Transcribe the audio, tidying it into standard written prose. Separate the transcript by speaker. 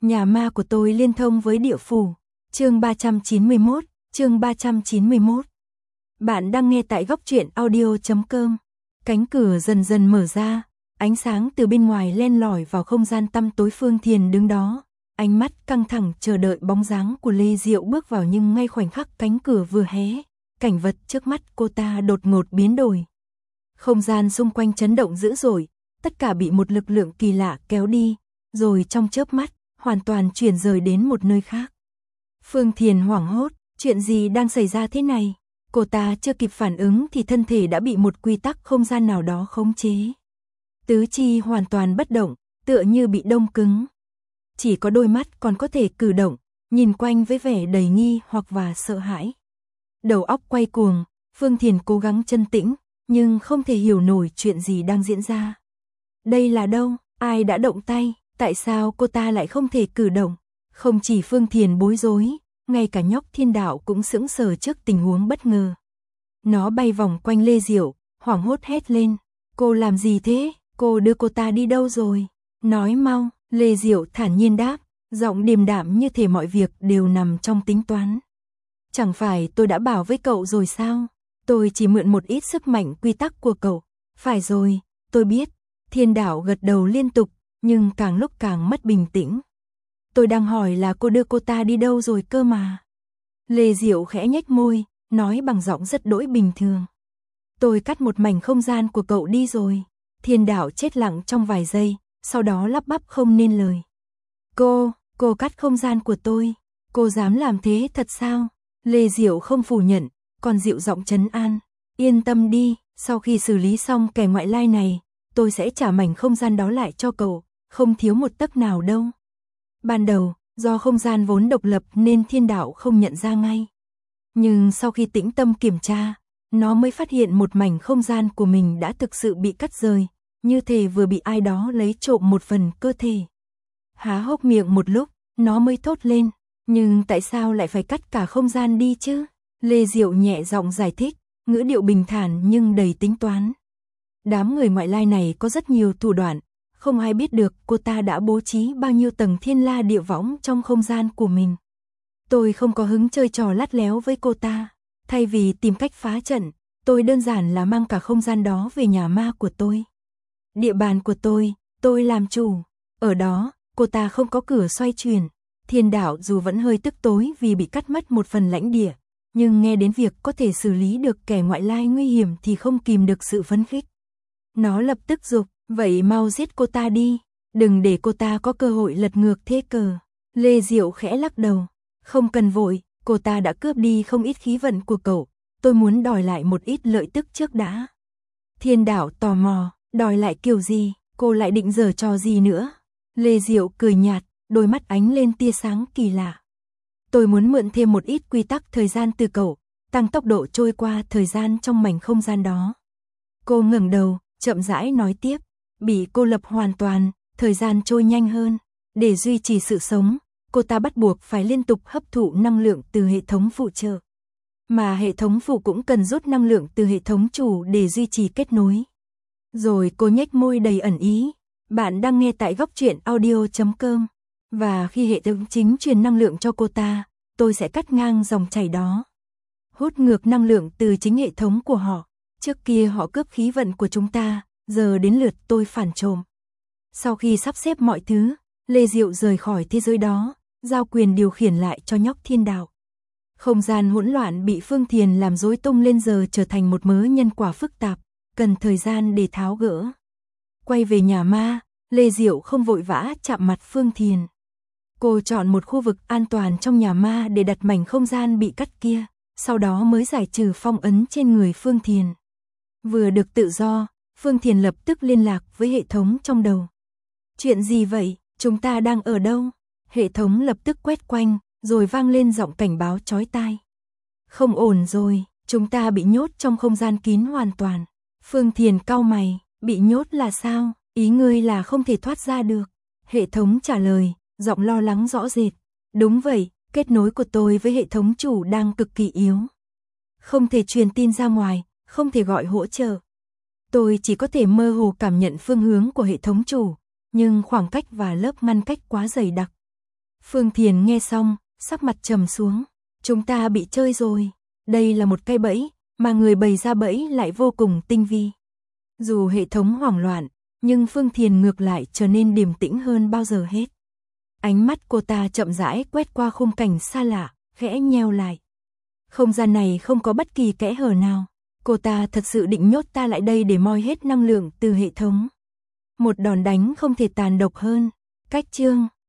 Speaker 1: Nhà ma của tôi liên thông với địa phủ. Chương 391, chương 391. Bạn đang nghe tại góc truyện audio.com. Cánh cửa dần dần mở ra, ánh sáng từ bên ngoài len lỏi vào không gian tăm tối. Phương Thiền đứng đó, ánh mắt căng thẳng chờ đợi bóng dáng của Lê Diệu bước vào, nhưng ngay khoảnh khắc cánh cửa vừa hé, cảnh vật trước mắt cô ta đột ngột biến đổi. Không gian xung quanh chấn động dữ dội, tất cả bị một lực lượng kỳ lạ kéo đi, rồi trong chớp mắt, hoàn toàn chuyển rời đến một nơi khác. Phương Thiền hoảng hốt, chuyện gì đang xảy ra thế này? Cô ta chưa kịp phản ứng thì thân thể đã bị một quy tắc không gian nào đó khống chế. Tứ chi hoàn toàn bất động, tựa như bị đông cứng. Chỉ có đôi mắt còn có thể cử động, nhìn quanh với vẻ đầy nghi hoặc và sợ hãi. Đầu óc quay cuồng, Phương Thiền cố gắng trấn tĩnh, nhưng không thể hiểu nổi chuyện gì đang diễn ra. Đây là đâu? Ai đã động tay? Tại sao cô ta lại không thể cử động? Không chỉ Phương Thiền bối rối, ngay cả nhóc Thiên Đạo cũng sững sờ trước tình huống bất ngờ. Nó bay vòng quanh Lê Diệu, hoảng hốt hét lên. Cô làm gì thế? Cô đưa cô ta đi đâu rồi? Nói mau. Lê Diệu thản nhiên đáp, giọng điềm đạm như thể mọi việc đều nằm trong tính toán. Chẳng phải tôi đã bảo với cậu rồi sao? Tôi chỉ mượn một ít sức mạnh quy tắc của cậu. Phải rồi, tôi biết. Thiên Đạo gật đầu liên tục, nhưng càng lúc càng mất bình tĩnh. Tôi đang hỏi là cô đưa cô ta đi đâu rồi cơ mà. Lê Diệu khẽ nhếch môi, nói bằng giọng rất đỗi bình thường. Tôi cắt một mảnh không gian của cậu đi rồi. Thiên Đạo chết lặng trong vài giây, sau đó lắp bắp không nên lời. Cô cắt không gian của tôi. Cô dám làm thế thật sao? Lê Diệu không phủ nhận, còn dịu giọng trấn an. Yên tâm đi, sau khi xử lý xong kẻ ngoại lai này, tôi sẽ trả mảnh không gian đó lại cho cậu, không thiếu một tấc nào đâu. Ban đầu, do không gian vốn độc lập nên Thiên Đạo không nhận ra ngay. Nhưng sau khi tĩnh tâm kiểm tra, nó mới phát hiện một mảnh không gian của mình đã thực sự bị cắt rời, như thể vừa bị ai đó lấy trộm một phần cơ thể. Há hốc miệng một lúc, nó mới thốt lên, nhưng tại sao lại phải cắt cả không gian đi chứ? Lê Diệu nhẹ giọng giải thích, ngữ điệu bình thản nhưng đầy tính toán. Đám người ngoại lai này có rất nhiều thủ đoạn, không ai biết được cô ta đã bố trí bao nhiêu tầng thiên la địa võng trong không gian của mình. Tôi không có hứng chơi trò lắt léo với cô ta, thay vì tìm cách phá trận, tôi đơn giản là mang cả không gian đó về nhà ma của tôi. Địa bàn của tôi làm chủ, ở đó, cô ta không có cửa xoay chuyển. Thiên Đạo dù vẫn hơi tức tối vì bị cắt mất một phần lãnh địa, nhưng nghe đến việc có thể xử lý được kẻ ngoại lai nguy hiểm thì không kìm được sự phấn khích. Nó lập tức giục, vậy mau giết cô ta đi, đừng để cô ta có cơ hội lật ngược thế cờ. Lê Diệu khẽ lắc đầu, không cần vội, cô ta đã cướp đi không ít khí vận của cậu, tôi muốn đòi lại một ít lợi tức trước đã. Thiên Đạo tò mò, đòi lại kiểu gì, cô lại định giở trò gì nữa? Lê Diệu cười nhạt, đôi mắt ánh lên tia sáng kỳ lạ. Tôi muốn mượn thêm một ít quy tắc thời gian từ cậu, tăng tốc độ trôi qua thời gian trong mảnh không gian đó. Cô ngẩng đầu, chậm rãi nói tiếp, bị cô lập hoàn toàn, thời gian trôi nhanh hơn. Để duy trì sự sống, cô ta bắt buộc phải liên tục hấp thụ năng lượng từ hệ thống phụ trợ. Mà hệ thống phụ cũng cần rút năng lượng từ hệ thống chủ để duy trì kết nối. Rồi cô nhếch môi đầy ẩn ý. Bạn đang nghe tại góc truyện audio.com. Và khi hệ thống chính truyền năng lượng cho cô ta, tôi sẽ cắt ngang dòng chảy đó. Hút ngược năng lượng từ chính hệ thống của họ. Trước kia họ cướp khí vận của chúng ta, giờ đến lượt tôi phản trộm. Sau khi sắp xếp mọi thứ, Lê Diệu rời khỏi thế giới đó, giao quyền điều khiển lại cho nhóc Thiên Đạo. Không gian hỗn loạn bị Phương Thiền làm rối tung lên giờ trở thành một mớ nhân quả phức tạp, cần thời gian để tháo gỡ. Quay về nhà ma, Lê Diệu không vội vã chạm mặt Phương Thiền. Cô chọn một khu vực an toàn trong nhà ma để đặt mảnh không gian bị cắt kia, sau đó mới giải trừ phong ấn trên người Phương Thiền. Vừa được tự do, Phương Thiền lập tức liên lạc với hệ thống trong đầu. Chuyện gì vậy? Chúng ta đang ở đâu? Hệ thống lập tức quét quanh, rồi vang lên giọng cảnh báo chói tai. Không ổn rồi, chúng ta bị nhốt trong không gian kín hoàn toàn. Phương Thiền cau mày, bị nhốt là sao? Ý ngươi là không thể thoát ra được. Hệ thống trả lời, giọng lo lắng rõ rệt. Đúng vậy, kết nối của tôi với hệ thống chủ đang cực kỳ yếu. Không thể truyền tin ra ngoài, không thể gọi hỗ trợ. Tôi chỉ có thể mơ hồ cảm nhận phương hướng của hệ thống chủ, nhưng khoảng cách và lớp ngăn cách quá dày đặc. Phương Thiền nghe xong, sắc mặt trầm xuống. Chúng ta bị chơi rồi. Đây là một cái bẫy, mà người bày ra bẫy lại vô cùng tinh vi. Dù hệ thống hoảng loạn, nhưng Phương Thiền ngược lại trở nên điềm tĩnh hơn bao giờ hết. Ánh mắt cô ta chậm rãi quét qua khung cảnh xa lạ, khẽ nheo lại. Không gian này không có bất kỳ kẽ hở nào. Cô ta thật sự định nhốt ta lại đây để moi hết năng lượng từ hệ thống. Một đòn đánh không thể tàn độc hơn. Cách chương